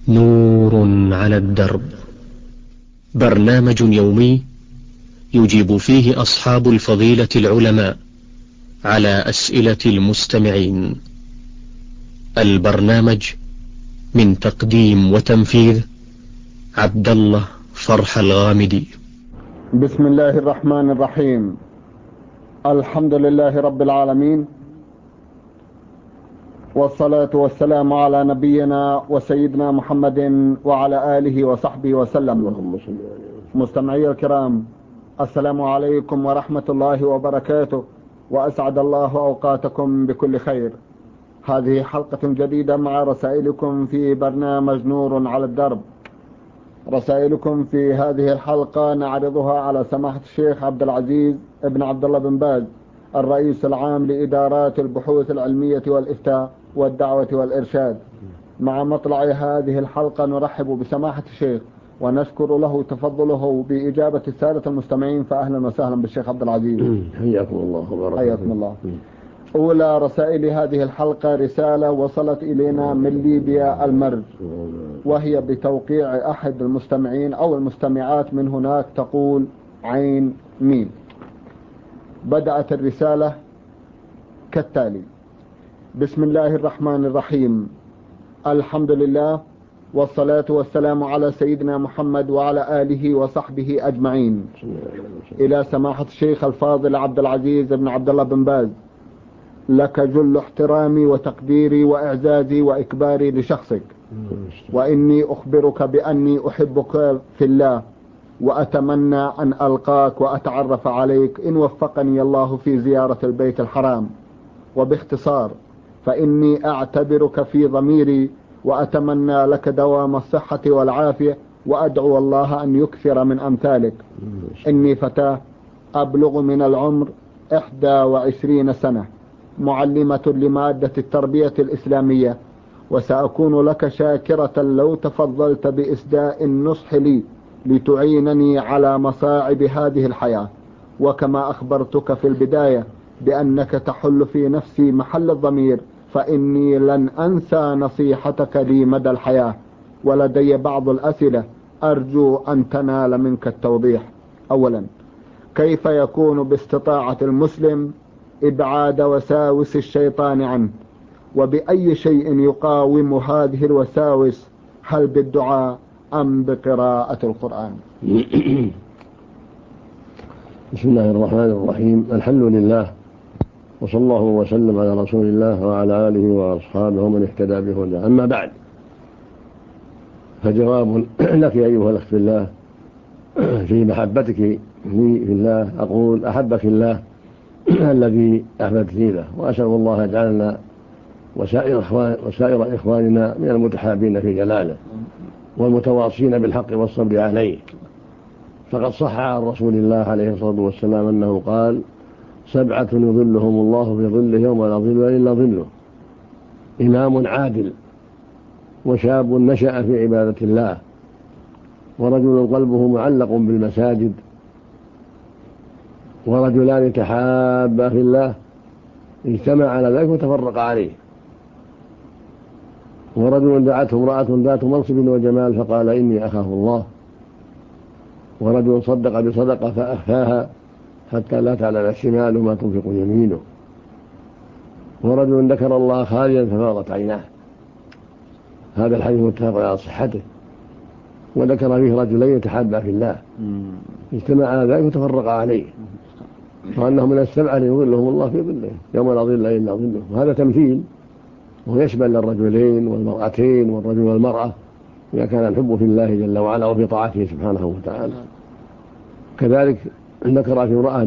نور على الدرب، برنامج يومي يجيب فيه أصحاب الفضيلة العلماء على أسئلة المستمعين. البرنامج من تقديم وتنفيذ عبد الله فرح الغامدي. بسم الله الرحمن الرحيم. الحمد لله رب العالمين، والصلاة والسلام على نبينا وسيدنا محمد وعلى آله وصحبه وسلم. مستمعي الكرام، السلام عليكم ورحمة الله وبركاته، وأسعد الله أوقاتكم بكل خير. هذه حلقة جديدة مع رسائلكم في برنامج نور على الدرب. رسائلكم في هذه الحلقة نعرضها على سماحة الشيخ عبد العزيز ابن عبد الله بن باز، الرئيس العام لإدارات البحوث العلمية والإفتاء والدعوة والإرشاد. مع مطلع هذه الحلقة نرحب بسماحة الشيخ ونشكر له تفضله بإجابة السادة المستمعين، فأهلا وسهلا بالشيخ عبد العزيز. حياكم الله وبارك حياكم الله. أولى رسائل هذه الحلقة رسالة وصلت إلينا من ليبيا المرج، وهي بتوقيع أحد المستمعين أو المستمعات من هناك، تقول عين ميم. بدأت الرسالة كالتالي: بسم الله الرحمن الرحيم، الحمد لله والصلاة والسلام على سيدنا محمد وعلى آله وصحبه أجمعين. إلى سماحة الشيخ الفاضل عبد العزيز بن عبد الله بن باز، لك جل احترامي وتقديري وإعزازي وإكباري لشخصك، وإني أخبرك بأني أحبك في الله، وأتمنى أن ألقاك وأتعرف عليك إن وفقني الله في زيارة البيت الحرام. وباختصار فإني أعتبرك في ضميري، وأتمنى لك دوام الصحة والعافية، وأدعو الله أن يكثر من أمثالك. إني فتاة أبلغ من العمر 21 سنة، معلمة لمادة التربية الإسلامية، وسأكون لك شاكرة لو تفضلت بإسداء النصح لي لتعينني على مصاعب هذه الحياة. وكما أخبرتك في البداية بأنك تحل في نفسي محل الضمير، فإني لن أنسى نصيحتك لي مدى الحياة. ولدي بعض الأسئلة أرجو أن تنال منك التوضيح. أولا، كيف يكون باستطاعة المسلم إبعاد وساوس الشيطان عنه؟ وبأي شيء يقاوم هذه الوساوس؟ هل بالدعاء أم بقراءة القرآن؟ بسم الله الرحمن الرحيم. الحمد لله، وصلى الله وسلم على رسول الله وعلى آله وأصحابه ومن اهتدى بهداه. أما بعد، فجواب لك أيها الأخت في الله في محبتك لي في الله، أقول أحبك الله الذي أحببتني له، وأسأل الله يجعلنا وسائر إخواننا من المتحابين في جلاله والمتواصين بالحق والصبر عليه. فقد صح عن رسول الله عليه الصلاة والسلام أنه قال: 7 يظلهم الله في ظله يوم لا ظل إلا ظله: إمام عادل، وشاب نشأ في عبادة الله، ورجل قلبه معلق بالمساجد، ورجلان تحابا في الله اجتمع على ذلك وتفرق عليه، ورجل دعته امرأة ذات منصب وجمال فقال: إني أخاف الله، ورجل صدق بصدقة فأخفاها حتى لا تعلم شماله ما تنفق يمينه، ورجل ذكر الله خاليا ففاضت عيناه. هذا الحديث متفق على صحته. وذكر فيه رجلين تحابا في الله اجتمع على ذلك وتفرق عليه، وأنهم من 7 يظلهم الله في ظله يوم لا ظل إلا ظله. وهذا تمثيل، ويشمل الرجلين والمرأتين والرجل والمرأة إذا كان الحب في الله جل وعلا وفي طاعته سبحانه وتعالى. كذلك ذكر في امرأة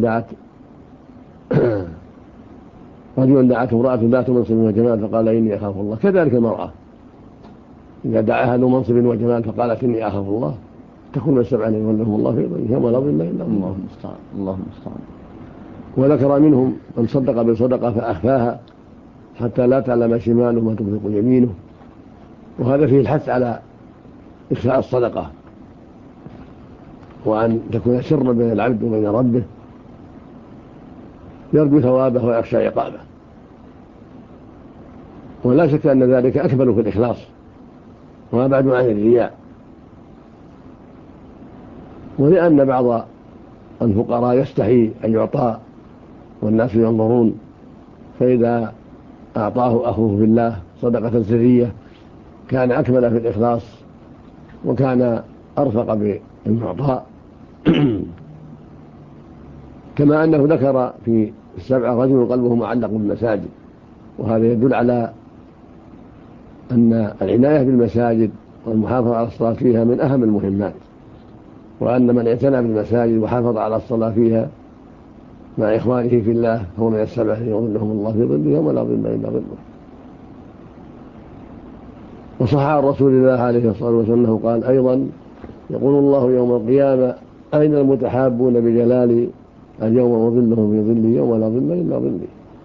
رجل دعته امرأة ذات منصب وجمال فقال: إني أخاف الله. كذلك المرأة إذا دعاها ذو منصب وجمال فقالت: إني أخاف الله، تكون من 7 يظلهم الله في ظله يوم لا ظل إلا ظله. الله المستعان. الله المستعان. وذكر منهم من صدق بصدقة فأخفاها حتى لا تعلم شماله ما تنفق يمينه. وهذا فيه الحث على إخفاء الصدقة، وأن تكون سرا بين العبد وبين ربه، يرجو ثوابه ويخشى عقابه. ولا شك أن ذلك أكمل في الإخلاص، وما بعد عن الرياء. ولأن بعض الفقراء يستحي أن يعطى والناس ينظرون، فإذا أعطاه أخوه بالله صدقة سرية كان أكمل في الإخلاص وكان أرفق بالمعطاء. كما أنه ذكر في 7 رجل قلبه معلق بالمساجد، وهذا يدل على أن العناية بالمساجد والمحافظة على الصلاة فيها من أهم المهمات، وأن من اعتنى بالمساجد وحافظ على الصلاة فيها مع إخوانه في الله هو من 7 يظلهم الله في ظله يوم لا ظل إلا ظله. وصح عن رسول الله عليه الصلاة والسلام أنه قال أيضا: يقول الله يوم القيامة: أين المتحابون بجلالي؟ اليوم وظلهم في ظلي يوم لا ظل إلا ظلي.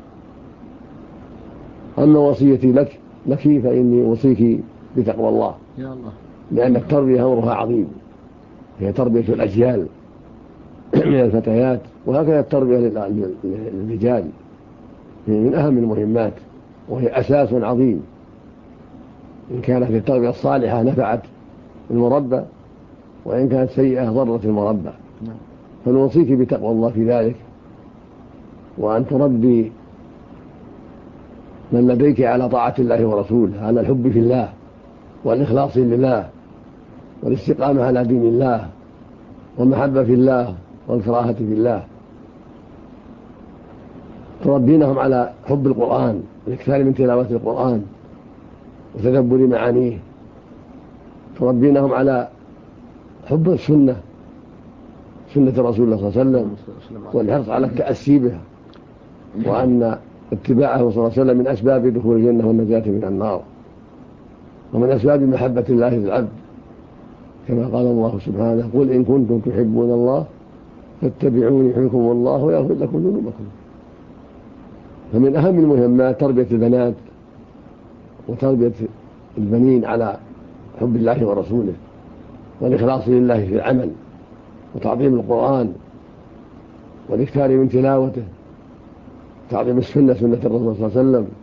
أما وصيتي لك فإني أوصيك بتقوى الله، لأن التربية أمرها عظيم، هي تربية الأجيال من الفتيات، وهكذا التربية للرجال من أهم المهمات، وهي أساس عظيم. إن كانت التربية الصالحة نفعت المربى، وإن كانت سيئة ضرت المربى. فنوصيك بتقوى الله في ذلك، وأن تربي من لديك على طاعة الله ورسوله، على الحب في الله والإخلاص لله والاستقامة على دين الله والمحبة في الله والكراهة في الله. تربينهم على حب القرآن والاكثار من تلاوة القرآن وتدبر معانيه. تربينهم على حب السنة، سنة رسول الله صلى الله عليه وسلم، والحرص على التأسي بها، وأن اتباعه صلى الله عليه وسلم من أسباب دخول الجنة والنجاة من النار، ومن أسباب محبة الله للعبد، كما قال الله سبحانه: قل إن كنتم تحبون الله فاتبعوني يحببكم الله ويغفر لكم ذنوبكم. فمن أهم المهمات تربية البنات وتربية البنين على حب الله ورسوله والإخلاص لله في العمل وتعظيم القرآن والاكثار من تلاوته، تعظيم السنة، سنة الرسول صلى الله عليه وسلم،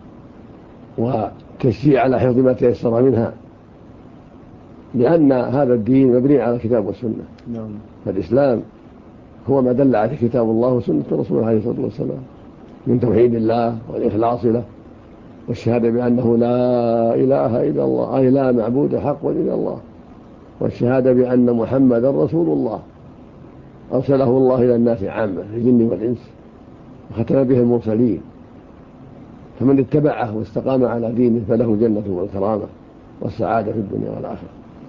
وتشجيع على حفظ ما تيسر منها، لأن هذا الدين مبني على الكتاب والسنة. فالإسلام هو ما دل عليه كتاب الله وسنة الرسول عليه الصلاة والسلام من توحيد الله والإخلاص له والشهادة بأنه لا إله إلا الله، أي لا معبود حق إلا الله، والشهادة بأن محمدا رسول الله أرسله الله إلى الناس عامة الجن والإنس وختم به المرسلين. فمن اتبعه واستقام على دينه فله جنة والكرامة والسعادة في الدنيا والآخرة.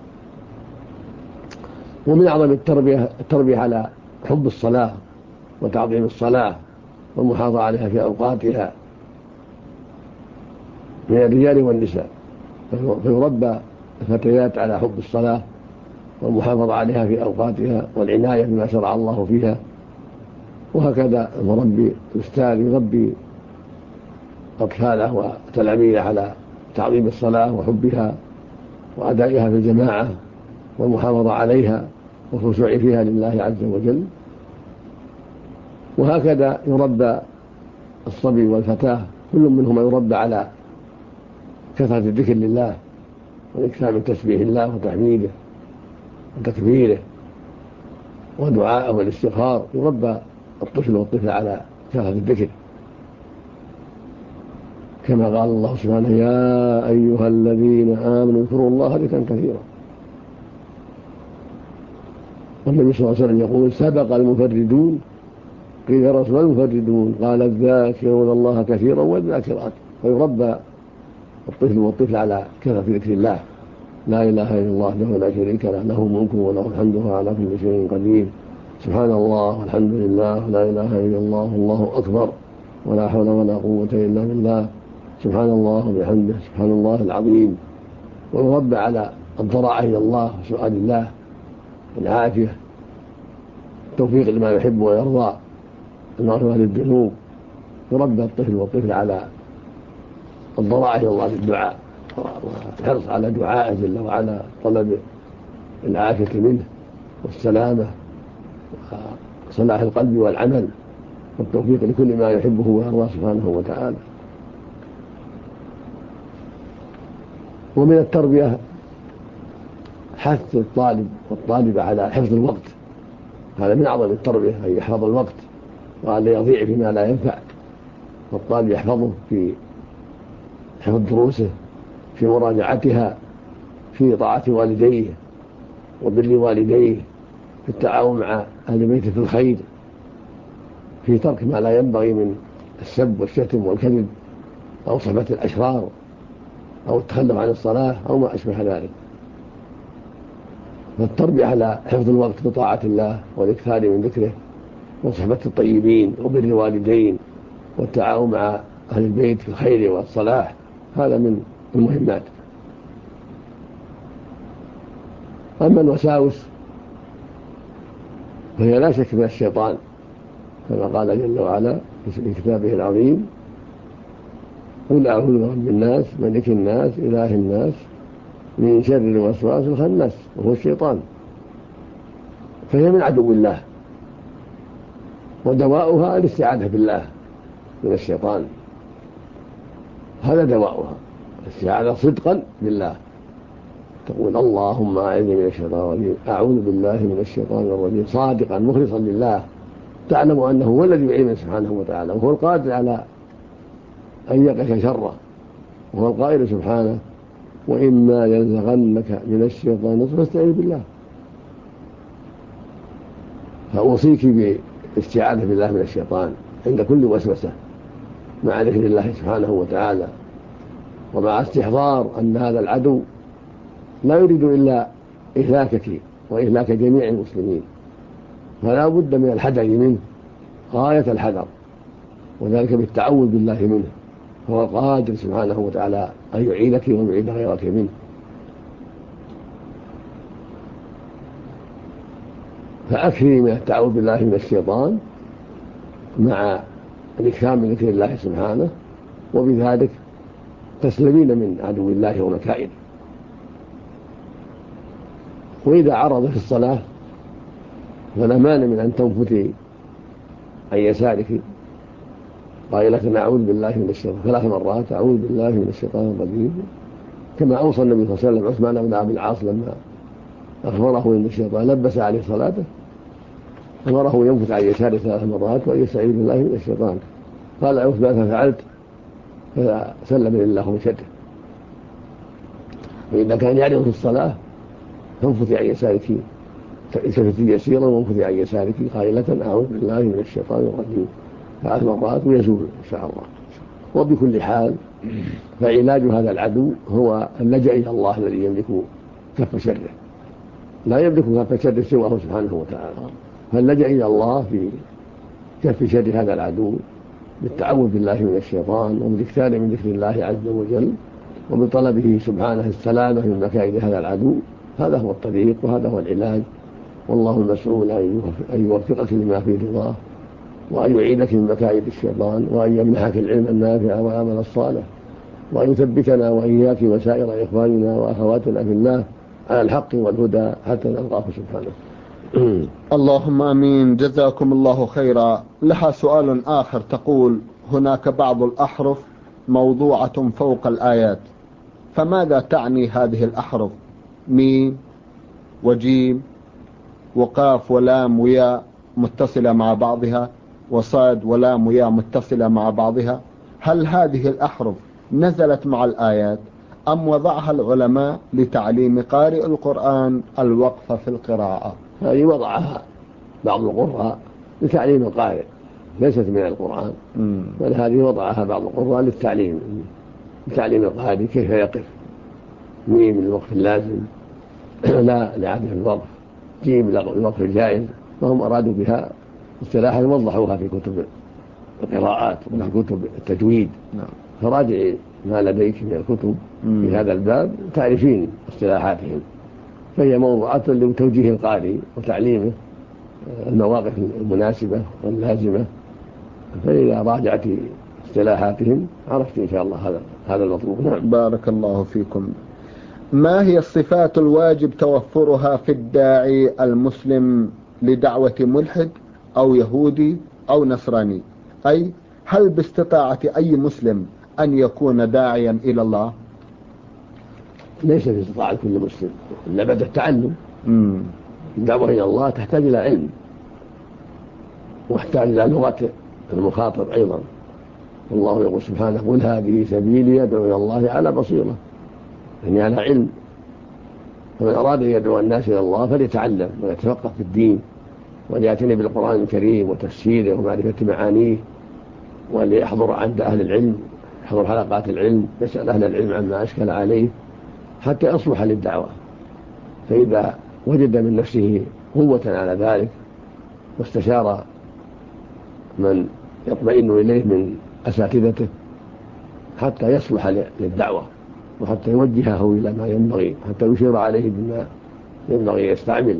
ومن أعظم التربية على حب الصلاة وتعظيم الصلاة والمحافظة عليها في أوقاتها من الرجال والنساء، فيربى الفتيات على حب الصلاة والمحافظة عليها في أوقاتها والعناية بما شرع الله فيها. وهكذا المربي الأستاذ يربي أطفاله وتلاميذه على تعظيم الصلاة وحبها وأدائها في الجماعة والمحافظة عليها والخشوع فيها لله عز وجل. وهكذا يربى الصبي والفتاة كل منهما يربى على كثرة الذكر لله والإكثار من تسبيح الله وتحميده وتكبيره ودعاءه والاستغفار. يربى الطفل والطفل على كثرة الذكر، كما قال الله سبحانه: يا أيها الذين آمنوا اذكروا الله ذكرا كثيرا. والنبي صلى الله عليه وسلم يقول: سبق المفردون. قيل: يا رسول المفردون؟ قال: الذاكرون الله كثيرا والذاكرات. فيربى الطفل والطفل على كثرة ذكر الله: لا إله إلا الله له لا شريك له، له الملك وله الحمد وهو على كل شيء قدير، سبحان الله والحمد لله لا إله إلا الله والله أكبر ولا حول ولا قوة إلا بالله، سبحان الله وبحمده سبحان الله العظيم. ويربى على الضراعة إلى الله وسؤال الله العافية، التوفيق لما يحب ويرضى، المغفرة للذنوب. يربى الطفل والطفل على الضراعة إلى الله بالدعاء والحرص على دعائه جل وعلا، طلب العافية منه والسلامة وصلاح القلب والعمل والتوفيق لكل ما يحبه ويرضى سبحانه وتعالى. ومن التربية حث الطالب والطالبة على حفظ الوقت، هذا من أعظم التربية أن يحفظ الوقت وأن يضيع فيما لا ينفع، والطالب يحفظه في حفظ دروسه، في مراجعتها، في طاعة والديه وبر والديه، في التعاون مع أهل بيته في الخير، في ترك ما لا ينبغي من السب والشتم والكذب أو صحبة الأشرار أو التخلف عن الصلاة أو ما أشبه ذلك. فالتربية على حفظ الوقت بطاعة الله والإكثار من ذكره وصحبة الطيبين وبر الوالدين والتعاون مع أهل البيت في الخير والصلاح، هذا من المهمات. أما الوساوس فهي لا شك من الشيطان، كما قال جل وعلا في كتابه العظيم: قل أعوذ برب الناس ملك الناس إله الناس من شر الوسواس الخناس وهو الشيطان. فهي من عدو الله، ودواؤها الاستعاذة بالله من الشيطان، هذا دواؤها الاستعاذة صدقا بالله، تقول اللهم أعذني من الشيطان الرجيم، أعوذ بالله من الشيطان الرجيم، صادقا مخلصا لله، تعلم أنه هو الذي يعينك سبحانه وتعالى، وهو القادر على أن يقف شره، وهو القائل سبحانه: وإما ينزغنك من الشيطان فاستعذ بالله. فأوصيك بالاستعاذة بالله من الشيطان عند كل وسوسة، مع ذكر الله سبحانه وتعالى، ومع استحضار أن هذا العدو لا يريد إلا إهلاكك وإهلاك جميع المسلمين، فلا بد من الحذر منه غاية الحذر، وذلك بالتعوذ بالله منه، هو القادر سبحانه وتعالى أن يعينك ويعين غيرك منه. فأكثري من التعوذ بالله من الشيطان مع الإكثار من ذكر الله سبحانه، وبذلك تسلمين من عدو الله ومكائده. وإذا عرض في الصلاة فلا مانع من أن تنفتي عن يسارك قائلة أعوذ بالله من الشيطان 3 مرات، أعوذ بالله من الشيطان الرجيم، كما أوصى النبي صلى الله عليه وسلم عثمان بن أبي العاص لما أخبره أن الشيطان لبس عليه صلاته، أمره ينفث عن يساره 3 مرات ويستعيذ بالله من الشيطان. قال عثمان: ففعلت، فسلم لله من شره. وإذا كان يعرض في الصلاة فانفثي عن يسارك، التفتي يسيرا وانفثي عن يسارك قائلة أعوذ بالله من الشيطان الرجيم 3 مرات ويزول إن شاء الله. وبكل حال فعلاج هذا العدو هو اللجأ إلى الله الذي يملك كف شره، لا يملك كف شره سواه سبحانه وتعالى، فاللجأ إلى الله في كف شر هذا العدو بالتعوذ بالله من الشيطان، وبالاكثار من ذكر الله عز وجل، وبطلبه سبحانه السلامة من مكائد هذا العدو. هذا هو الطريق وهذا هو العلاج، والله المسؤول أن يوفقك لما فيه رضاه، وأن يعيدك من مكائد الشيطان، وأن يمنحك العلم النافع والعمل الصالح، وأن يثبتنا وإياك وسائر إخواننا وأخواتنا في الله على الحق والهدى حتى نلقاه سبحانه. اللهم آمين. جزاكم الله خيرا. لها سؤال آخر تقول: هناك بعض الأحرف موضوعة فوق الآيات، فماذا تعني هذه الأحرف؟ ميم وجيم وقاف ولام وياء متصلة مع بعضها، وصاد ولام وياء متصلة مع بعضها، هل هذه الأحرف نزلت مع الآيات أم وضعها العلماء لتعليم قارئ القرآن الوقف في القراءة؟ هذه وضعها بعض القراء لتعليم القارئ، ليست من القرآن، بل هذه وضعها بعض القراء للتعليم القارئ كيف يقف. ميم للوقف اللازم لا لعدم الوقف، جيم للوقف الجائز، وهم أرادوا بها اصطلاحا وضحوها في كتب القراءات وفي كتب التجويد. فراجع ما لديك من الكتب في هذا الباب تعرفين اصطلاحاتهم، فهي موضوعات لتوجيه القارئ وتعليمه المواقف المناسبة واللازمة، فإذا راجعت اصطلاحاتهم عرفت إن شاء الله هذا المطلوب. نعم. بارك الله فيكم. ما هي الصفات الواجب توفرها في الداعي المسلم لدعوة ملحد أو يهودي أو نصراني؟ أي هل باستطاعة أي مسلم أن يكون داعيا إلى الله؟ ليس في استطاعة كل مسلم إلا بعد التعلم. الدعوة إلى الله تحتاج إلى علم واحتاج إلى لغة المخاطب أيضا. والله يقول سبحانه: قل هذه سبيلي أدعو إلى الله على بصيرة، يعني على علم. فمن أراد أن يدعو الناس إلى الله فليتعلم ويتفقه في الدين وليعتني بالقرآن الكريم وتفسيره ومعرفة معانيه، وليحضر عند أهل العلم، يحضر حلقات العلم، يسأل أهل العلم عما أشكل عليه حتى يصلح للدعوة. فإذا وجد من نفسه قوة على ذلك واستشار من يطمئن إليه من أساتذته حتى يصلح للدعوة وحتى يوجهه إلى ما ينبغي، حتى يشير عليه بما ينبغي يستعمل.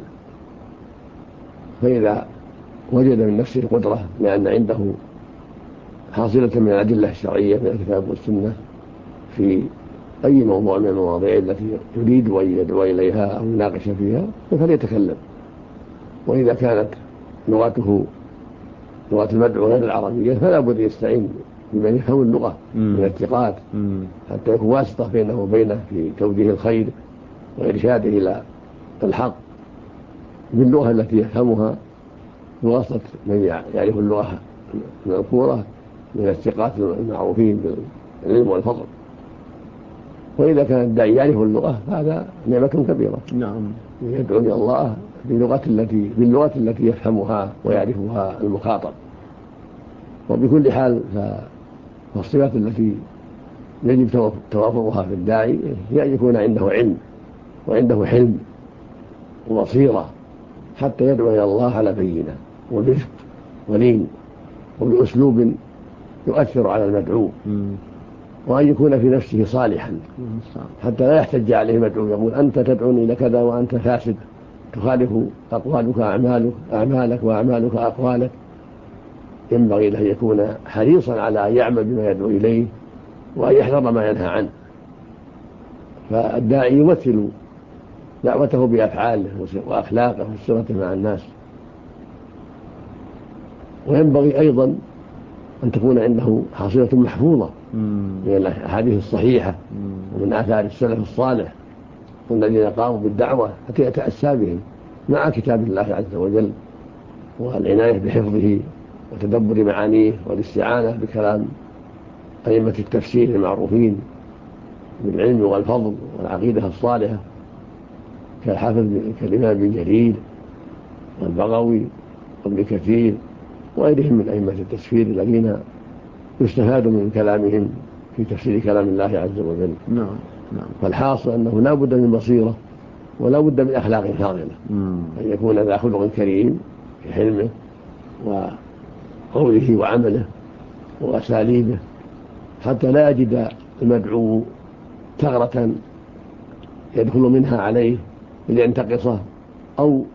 فإذا وجد من نفسه القدرة لأن عنده حاصلة من الأدلة الشرعية من الكتاب والسنة في أي موضوع من المواضيع التي يريد أن يدعو إليها أو يناقش فيها فليتكلم. وإذا كانت لغة المدعو غير العربية فلا بد يستعين بمن يفهم اللغة من الثقات حتى يكون واسطة بينه وبينه في توجيه الخير وإرشاده إلى الحق باللغة التي يفهمها بواسطة من يعرف اللغة المذكورة من الثقات المعروفين بالعلم والفضل. وإذا كان الداعي يعرف اللغة فهذا نعمة كبيرة. نعم. يدعو إلى الله باللغة التي يفهمها ويعرفها المخاطب. وبكل حال فالصفات التي يجب توافرها في الداعي هي أن يكون عنده علم وعنده حلم وبصيرة حتى يدعو إلى الله على بينة وبرفق ولين وبأسلوب يؤثر على المدعو، وأن يكون في نفسه صالحا حتى لا يحتج عليه المدعو يقول: أنت تدعوني إلى كذا وأنت فاسد، تخالف أقوالك أعمالك وأعمالك أقوالك. ينبغي له أن يكون حريصا على أن يعمل بما يدعو إليه وأن يحذر ما ينهى عنه. فالداعي يمثل دعوته بأفعاله وأخلاقه وسيرته مع الناس. وينبغي أيضا أن تكون عنده حصيلة محفوظة من الأحاديث الصحيحة ومن آثار السلف الصالح والذين قاموا بالدعوة حتى يتأسى بهم مع كتاب الله عز وجل والعناية بحفظه وتدبر معانيه والاستعانة بكلام أئمة التفسير المعروفين بالعلم والفضل والعقيدة الصالحة كالحافظ كالإمام ابن جرير والبغوي وابن كثير وغيرهم من أئمة التفسير الذين يستفاد من كلامهم في تفسير كلام الله عز وجل. نعم. فالحاصل أنه لا بد من بصيرة ولا بد من أخلاق فاضلة، أن يكون ذا خلق كريم في حلمه وقوله وعمله وأساليبه حتى لا يجد المدعو ثغرة يدخل منها عليه لينتقصه أو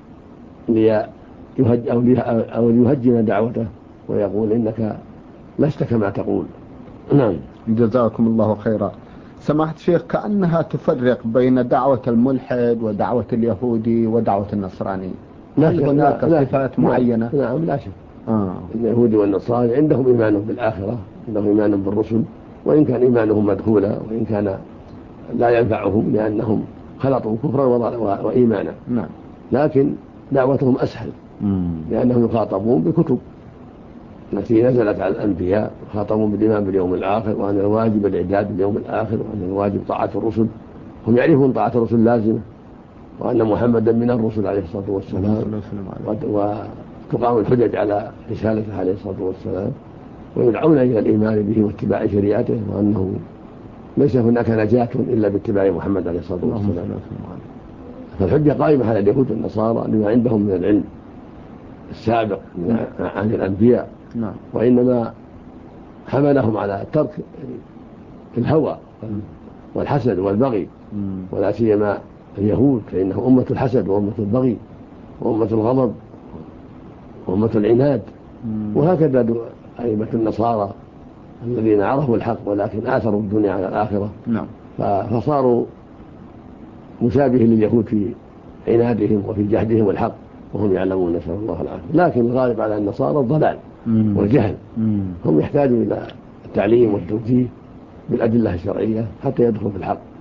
ليهجم دعوته ويقول: إنك لست كما تقول. نعم. جزاكم الله خيرا. سماحة الشيخ، كأنها تفرق بين دعوة الملحد ودعوة اليهودي ودعوة النصراني. هل هناك صفات معينة؟ نعم لا شك. اليهود والنصارى عندهم إيمان بالآخرة، عندهم إيمان بالرسل، وإن كان إيمانهم مدخولا وإن كان لا ينفعهم لأنهم خلطوا كفرا وإيمانا. نعم. لكن دعوتهم أسهل لأنهم يخاطبون بكتب التي نزلت على الأنبياء، يخاطبون بالإيمان باليوم الآخر وأن الواجب الإعداد باليوم الآخر وأن الواجب طاعة الرسل. هم يعرفون طاعة الرسل لازمة وأن محمدا من الرسل عليه الصلاة والسلام، وتقام الحجج على رسالته عليه الصلاة والسلام، ويدعون إلى الإيمان به واتباع شريعته وأنه ليس هناك نجاة إلا باتباع محمد عليه الصلاة والسلام. فالحجة قائمة على اليهود والنصارى لما عندهم من العلم السابق عن الأنبياء. وإنما حملهم على ترك الهوى والحسد والبغي، ولا سيما اليهود فإنهم أمة الحسد وأمة البغي وأمة الغضب وأمة العناد. وهكذا أئمة النصارى الذين عرفوا الحق ولكن آثروا الدنيا على الآخرة. فصاروا مشابه لليهود في عنادهم وفي جهدهم الحق وهم يعلمون، نسأل الله العافية. لكن الغالب على النصارى الضلال والجهل. هم يحتاجون إلى التعليم والتوجيه بالأدلة الشرعية حتى يدخلوا في الحق.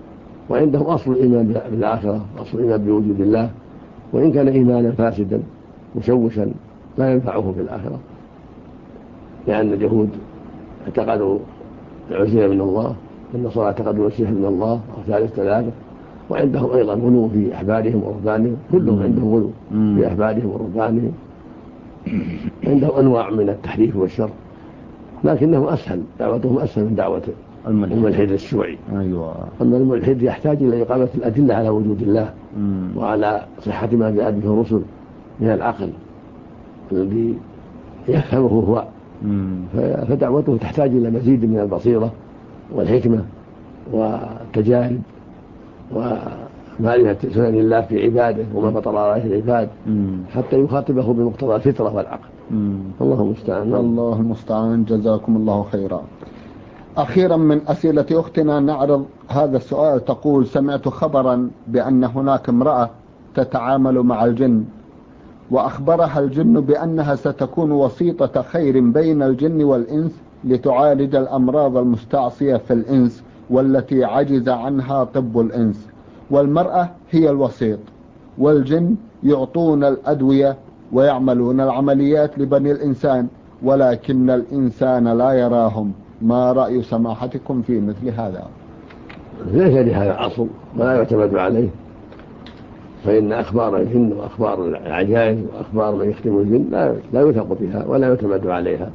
وعندهم أصل الإيمان بالآخرة، أصل الإيمان بوجود الله، وإن كان إيمانا فاسدا مشوشا لا ينفعه في الآخرة، لأن اليهود اعتقدوا العزيز من الله، والنصارى اعتقدوا المسيح من الله أو ثالث ثلاثة، وعندهم أيضا غلو في أحبارهم ورهبانهم، كلهم عندهم غلو في أحبارهم ورهبانهم، عندهم أنواع من التحريف والشر، لكنهم أسهل، دعوتهم أسهل من دعوة الملحد الشيوعي. أيوة. أما الملحد يحتاج إلى إقامة الأدلة على وجود الله وعلى صحة ما جاء به الرسل من العقل الذي يفهمه هو، فدعوته تحتاج إلى مزيد من البصيرة والحكمة والتجارب ومعرفة سنن الله في عباده وما فطر عليه العباد حتى يخاطبه بمقتضى الفطرة والعقل. الله المستعان. الله المستعان. جزاكم الله خيرا. أخيرا من أسئلة أختنا نعرض هذا السؤال. تقول: سمعت خبرا بأن هناك امرأة تتعامل مع الجن، وأخبرها الجن بأنها ستكون وسيطة خير بين الجن والإنس لتعالج الأمراض المستعصية في الإنس والتي عجز عنها طب الإنس، والمرأة هي الوسيط، والجن يعطون الأدوية ويعملون العمليات لبني الإنسان، ولكن الإنسان لا يراهم. ما رأي سماحتكم في مثل هذا؟ ليس لهذا أصل ولا يعتمد عليه، فإن أخبار الجن وأخبار العجائز وأخبار من يختم الجن لا يثق بها ولا يعتمد عليها،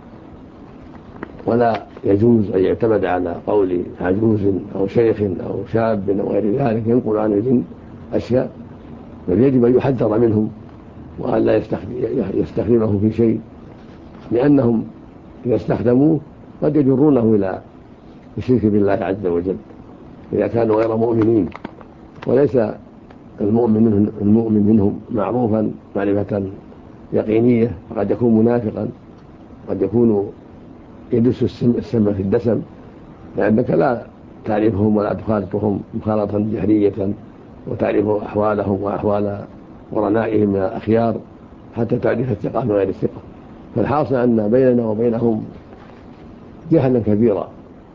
ولا يجوز أن يعتمد على قول عجوز أو شيخ أو شاب أو غير ذلك ينقل عن الجن أشياء، بل يجب أن يحذر منهم وأن لا يستخدمه في شيء، لأنهم إذا استخدموه قد يجرونه إلى الشرك بالله عز وجل إذا كانوا غير مؤمنين، وليس المؤمن منهم معروفا معرفة يقينية، فقد يكون منافقا، قد يكون يدس السم في الدسم، لأنك لا تعرفهم ولا تخالطهم مخالطة جهرية وتعرف أحوالهم وأحوال قرنائهم من الأخيار حتى تعرف الثقة من غير الثقة. فالحاصل أن بيننا وبينهم جهلا كبيرا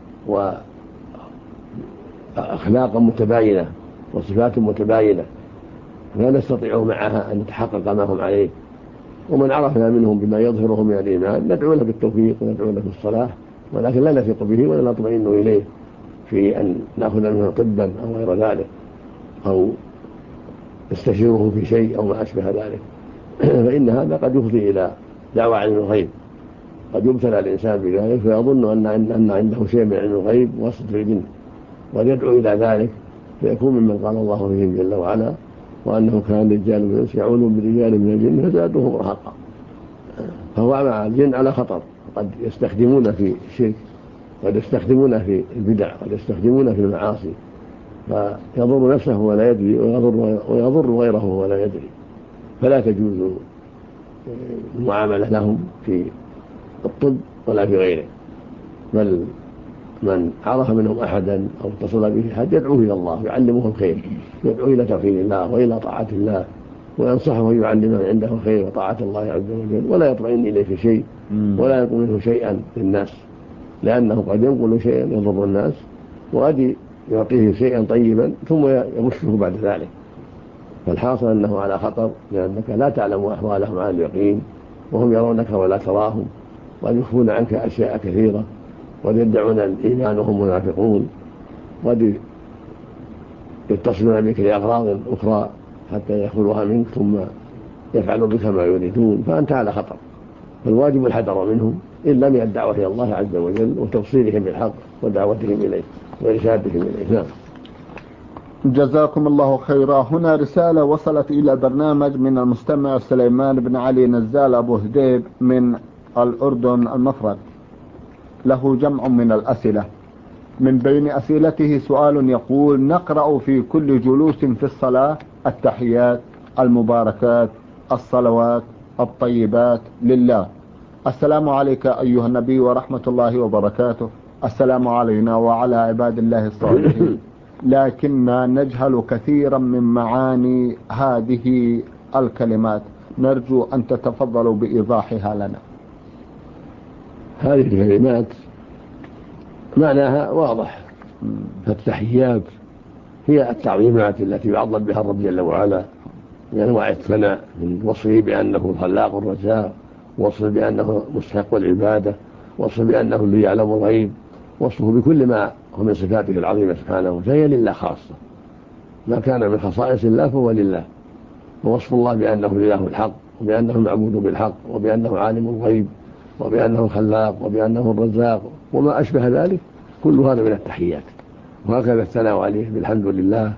وأخلاقا متباينة وصفات متباينة، لا نستطيع معها أن نتحقق ما هم عليه، ومن عرفنا منهم بما يظهره من الإيمان ندعو له بالتوفيق وندعو له بالصلاح، ولكن لا نثق به ولا نطمئن إليه في أن نأخذ منه طبا أو غير ذلك أو نستشيره في شيء أو ما أشبه ذلك. فإن هذا قد يفضي إلى دعوى علم الغيب، قد يبتلى الإنسان بذلك فيظن أن عنده شيء من علم الغيب وسط في الجن، ويدعو إلى ذلك فيكون ممن قال الله فيهم جل وعلا: وأنه كان رجال من الإنس يعوذون برجال من الجن فزادوهم رهقا. فهو مع الجن على خطر، قد يستخدمون في الشرك، قد يستخدمون في البدع، قد يستخدمون في المعاصي، فيضر نفسه ولا يدري ويضر غيره ولا يدري. فلا تجوز المعاملة لهم في الطب ولا في غيره، بل من عرف منهم أحدا أو اتصل به أحد يدعوه إلى الله ويعلمه الخير، يدعو إلى توحيد الله وإلى طاعة الله وينصحه ويعلم من عنده الخير وطاعة الله عز وجل، ولا يطمئن إليه في شيء ولا ينقل منه شيئا للناس، لأنه قد ينقل شيئا يضر الناس وقد يعطيه شيئا طيبا ثم يمشه بعد ذلك. فالحاصل أنه على خطر، لأنك لا تعلم أحوالهم على اليقين وهم يرونك ولا تراهم، وأن يخفون عنك أشياء كثيرة، وقد يدعون الإيمان وهم منافقون، وقد يتصلون بك لأغراض أخرى حتى يأخذوها منك ثم يفعلوا بك ما يريدون، فأنت على خطر. فالواجب الحذر منهم إلا من الدعوة إلى الله عز وجل وتوصيلهم بالحق ودعوتهم إليه وإرشادهم إليه. نعم. جزاكم الله خيرا. هنا رسالة وصلت إلى البرنامج من المستمع سليمان بن علي نزال أبو هديب من الأردن المفرد، له جمع من الأسئلة. من بين أسئلته سؤال يقول: نقرأ في كل جلوس في الصلاة التحيات، المباركات، الصلوات، الطيبات لله. السلام عليك أيها النبي ورحمة الله وبركاته. السلام علينا وعلى عباد الله الصالحين. لكننا نجهل كثيرا من معاني هذه الكلمات، نرجو أن تتفضلوا بإيضاحها لنا. هذه الكلمات معناها واضح، فالتحيات هي التعظيمات التي يعظم بها الرب جل وعلا من أنواع الثناء، من وصفه بأنه الخلاق الرزاق، وصفه بأنه مستحق العبادة، وصفه بأنه الذي يعلم الغيب، وصفه بكل ما هو من صفاته العظيمة سبحانه، فهي لله خاصة. ما كان من خصائص الله فهو لله. ووصف الله بأنه الإله الحق، وبأنه المعبود بالحق، وبأنه عالم الغيب، وبأنه الخلاق، وبأنه الرزاق، وما أشبه ذلك، كل هذا من التحيات. وهكذا الثناء عليه بالحمد لله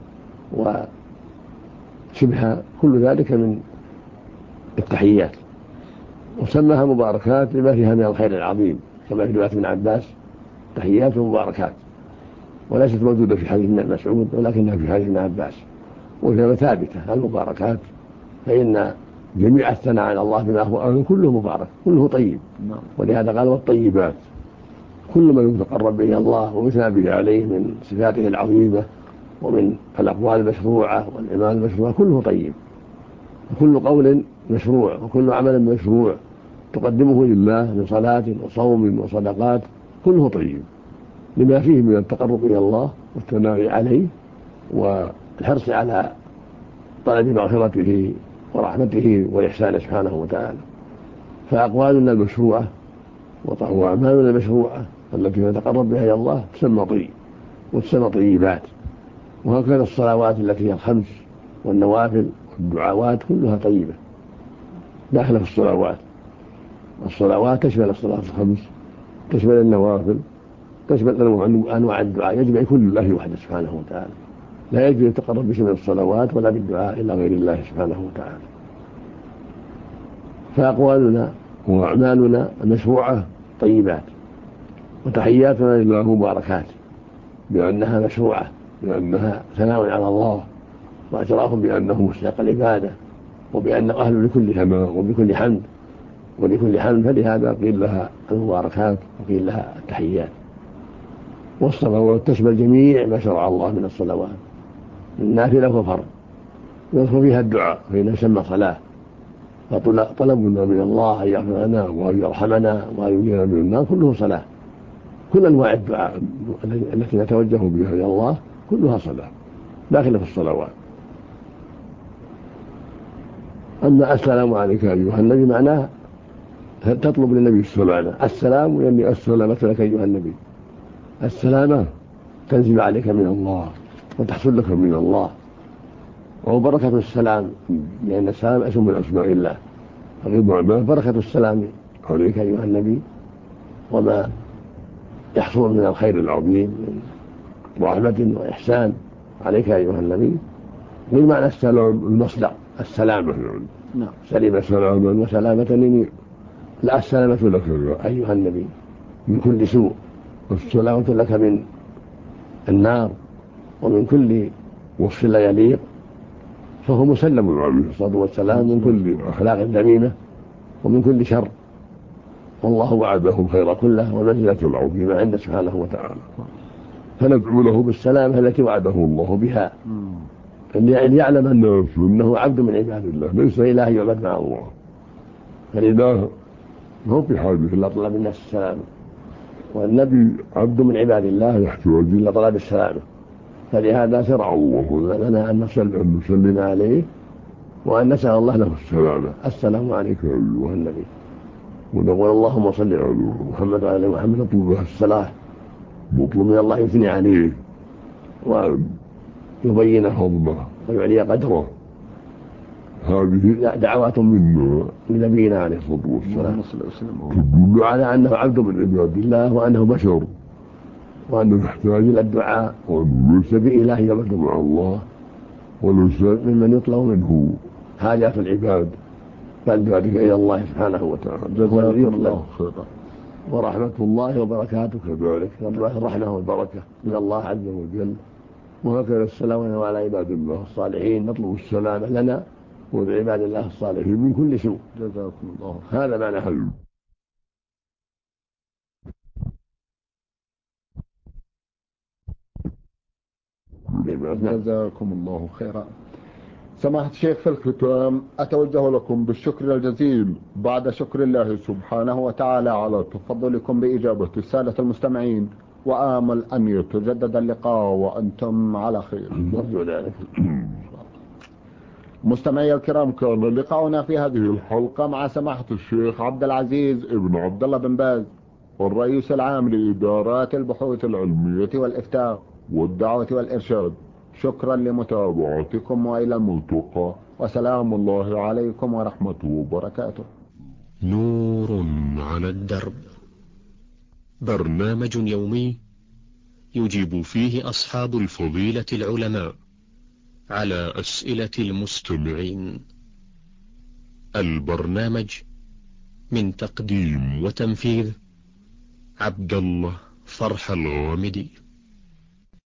وشبه كل ذلك من التحيات. وسماها مباركات لما فيها من الخير العظيم، كما في رواية ابن عباس تحيات ومباركات، وليست موجودة في حديث ابن مسعود ولكنها في حديث ابن عباس، وهي ثابتة المباركات. فإن جميع الثناء على الله بما هو أهل كله مبارك، كله طيب. ولهذا قال والطيبات، كل ما يتقرب به الله ويثنى به عليه من صفاته العظيمة ومن الأقوال المشروعة والأعمال المشروعة كله طيب. وكل قول مشروع وكل عمل مشروع تقدمه لله من صلاة وصوم وصدقات كله طيب، لما فيه من التقرب إلى الله والثناء عليه والحرص على طلب مغفرته ورحمته وإحسانه سبحانه وتعالى. فأقوالنا المشروعة وأعمالنا المشروعة التي نتقرب بها إلى الله تسمى طيب وتسمى طيبات. وهكذا الصلوات التي هي الخمس والنوافل والدعوات كلها طيبة داخلة في الصلوات. الصلوات تشمل الصلاة الخمس، تشمل النوافل، تشمل أنواع الدعاء، يجب كل الله وحده سبحانه وتعالى، لا يجب يتقرب بشيء من الصلوات ولا بالدعاء إلا غير الله سبحانه وتعالى. فأقوالنا وأعمالنا المشروعة طيبات، وتحياتنا لله مباركات، بأنها مشروعة، بأنها ثناء على الله واعتراف بأنه مستحق العبادة، وبأنه أهل لكل ثناء وبكل حمد ولكل حمد، فلهذا قيل لها المباركات وقيل لها التحيات. والصلوات تشمل جميع ما شرع الله من الصلوات، النافلة وفرض، يدخل فيها الدعاء فإنها يسمى صلاة. فطلبنا من الله أن يغفر لنا وأن يرحمنا وأن ينجينا من النار كله صلاة. كل أنواع الدعاء التي نتوجه بها إلى الله كلها صلاة داخلة في الصلوات. أما السلام عليك أيها النبي معناه تطلب للنبي السلامة، السلام يعني السلامة لك أيها النبي، السلامة تنزل عليك من الله وتحصل لك من الله. وبركة السلام لأن السلام اسم من أسماء الله، بركة السلام عليك أيها النبي وما يحصل من الخير العظيم من رحمة وإحسان عليك أيها النبي. من معنى السلام المصدر السلامة، يعني سلم سلاما وسلامة يمين. لا، السلامة لك أيها النبي من كل سوء، والسلامة لك من النار ومن كل وصف لا يليق، فهو مسلم عليه الصلاة والسلام من كل أخلاق ذميمة ومن كل شر، والله وعده الخير كله والمنزلة العظيمة عنده سبحانه وتعالى. فندعو له بالسلامة التي وعده الله بها، أن يعلم أنه عبد من عباد الله ليس إله يعبد مع الله، فالإله هو في حاجة إلا طلب الناس السلامة، والنبي عبد من عباد الله يحتاج إلى طلب السلامة. فلهذا شرع الله لنا أن نسلم عليه وأن نسأل الله له السلامة. السلام عليك أيها النبي، ونقول اللهم صل على محمد وعلى محمد، نطلب به الصلاة، نطلب من الله يثني عليه ويبين فضله ويعلي قدره. هذه دعوات من نبينا عليه الصلاة والسلام تدل على أنه عبد من عباد الله وأنه بشر وأنه يحتاج إلى الدعاء، وأنه ليس بإله يعبد مع الله وليس ممن يطلب منه حاجات العباد، بل ذلك إلى الله سبحانه وتعالى. جزاكم الله خيرا. ورحمة الله وبركاته كذلك، الرحمة والبركة من الله عز وجل. وهكذا السلام على عباد الله الصالحين، نطلب السلام لنا ولعباد الله الصالحين من كل سوء. جزاكم الله. هذا معنى حلو. جزاكم الله خيرا. سماحة الشيخ، في الختام أتوجه لكم بالشكر الجزيل بعد شكر الله سبحانه وتعالى على تفضلكم بإجابة السادة المستمعين وآمل أن يتجدد اللقاء وأنتم على خير. نرجو ذلك. مستمعي الكرام، كان لقاؤنا في هذه الحلقة مع سماحة الشيخ عبد العزيز ابن عبد الله بن باز، والرئيس العام لإدارات البحوث العلمية والإفتاء والدعوة والإرشاد. شكرا لمتابعتكم وإلى الملتقى، وسلام الله عليكم ورحمته وبركاته. نور على الدرب، برنامج يومي يجيب فيه أصحاب الفضيلة العلماء على أسئلة المستمعين. البرنامج من تقديم وتنفيذ عبد الله فرح الغامدي.